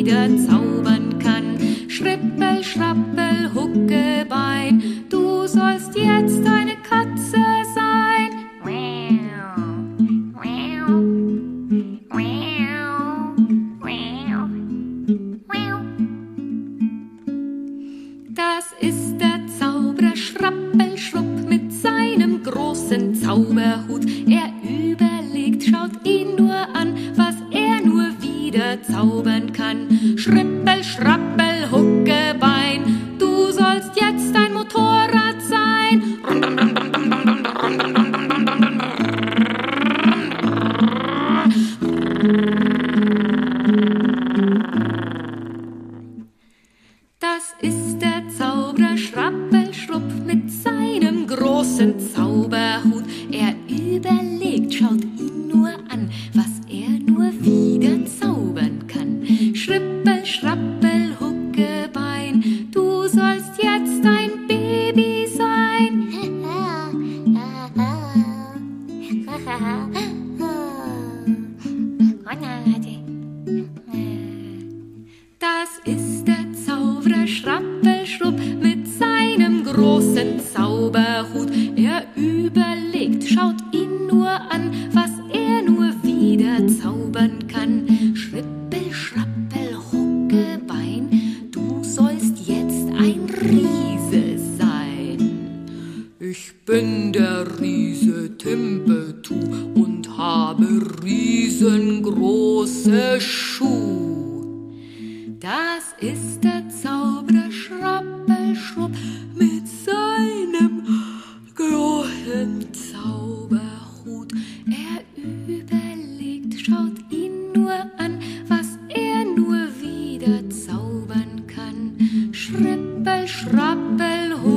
wieder zaubern kann. Schrippel, schrappel, Huckebein, du sollst jetzt eine Katze sein. Das ist der Zauberer Schrappelschrupp mit seinem großen Zauberhut. Er überlegt, schaut ihn nur an, was er nur wieder zaubern kann. Schrippel, schrappel, Huckebein, du sollst jetzt ein Motorrad sein. Das ist der Zauberer Schrappelschrupp mit seinem großen Zauberhut. Er überlegt, schaut ihn nur an, was er nur wieder zaubern kann. Schrippel, schrappel, Huckebein, du sollst jetzt ein Baby sein. Das ist der Zauberer Schrappelschrupp mit seinem großen Zauberhut. Er überlegt, schaut ihn nur an, was er nur wieder zaubern kann. Schrippel, schrappel, Huckebein, du sollst jetzt ein Riese sein. Ich bin der Riese Timpetu und habe riesengroße Schuhe. Das ist der Zauberer Schrappelschrupp mit seinem großen Zauberhut. Er überlegt, schaut ihn nur an, was er nur wieder zaubern kann. Schrippel, schrappel,